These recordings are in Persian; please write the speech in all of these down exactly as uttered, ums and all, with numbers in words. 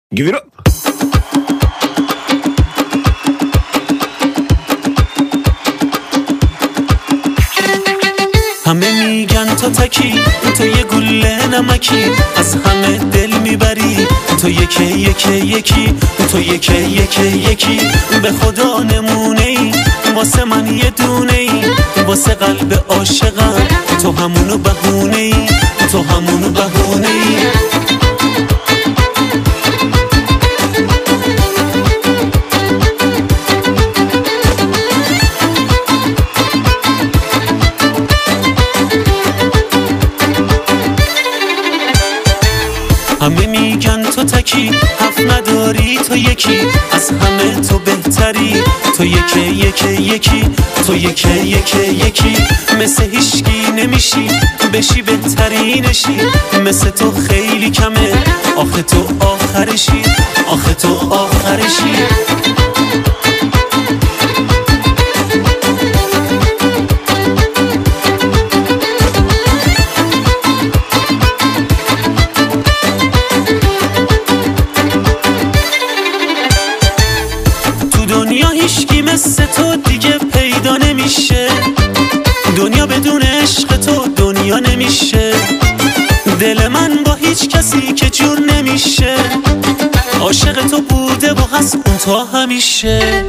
Give it up. همه میگن تو تکی، تو یه گله نمکی، از همه دل میبری، تو یکی یکی یکی، تو یکی یکی یکی، به خدا نمونه ای، واسه من یه دونه ای، واسه قلب عاشقم تو همونو بهونه ای، تو همونو بهونه ای. همه میگن تو تکی، حرف نداری تو یکی، از همه تو بهتری، تو یکی یکی یکی، تو یکی یکی یکی، مثل هیچکی نمیشی، بشی بهترینشی، مثل تو خیلی کمه، آخه تو آخرشی، آخه تو آخرشی. دنیا هیچکی مثل تو دیگه پیدا نمیشه، دنیا بدون عشق تو دنیا نمیشه، دل من با هیچ کسی که جور نمیشه، عاشق تو بوده و هست اون تا همیشه.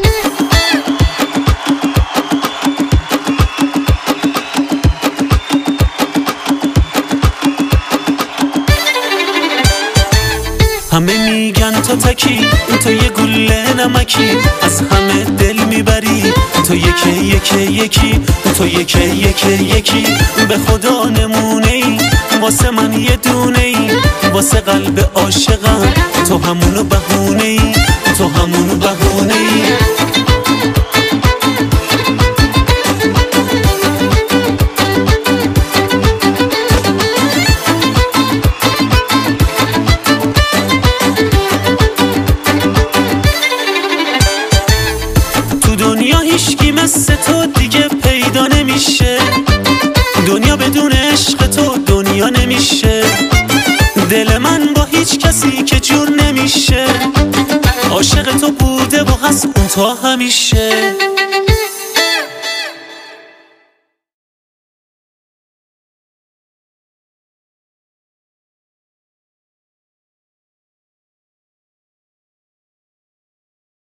همه میگن تو تکی، تو یه گله نمکی، از همه دل میبری، تو یکی یکی یکی، تو یکی یکی یکی، به خدا نمونه ای، واسه من یه دونه ای، واسه قلب عاشقم تو همونو بهونه ای، تو همونو بهونه ای. دنیا هیچکی مثل تو دیگه پیدا نمیشه، دنیا بدون عشق تو دنیا نمیشه، دل من با هیچ کسی که جور نمیشه، عاشق تو بوده و هست اون تا همیشه.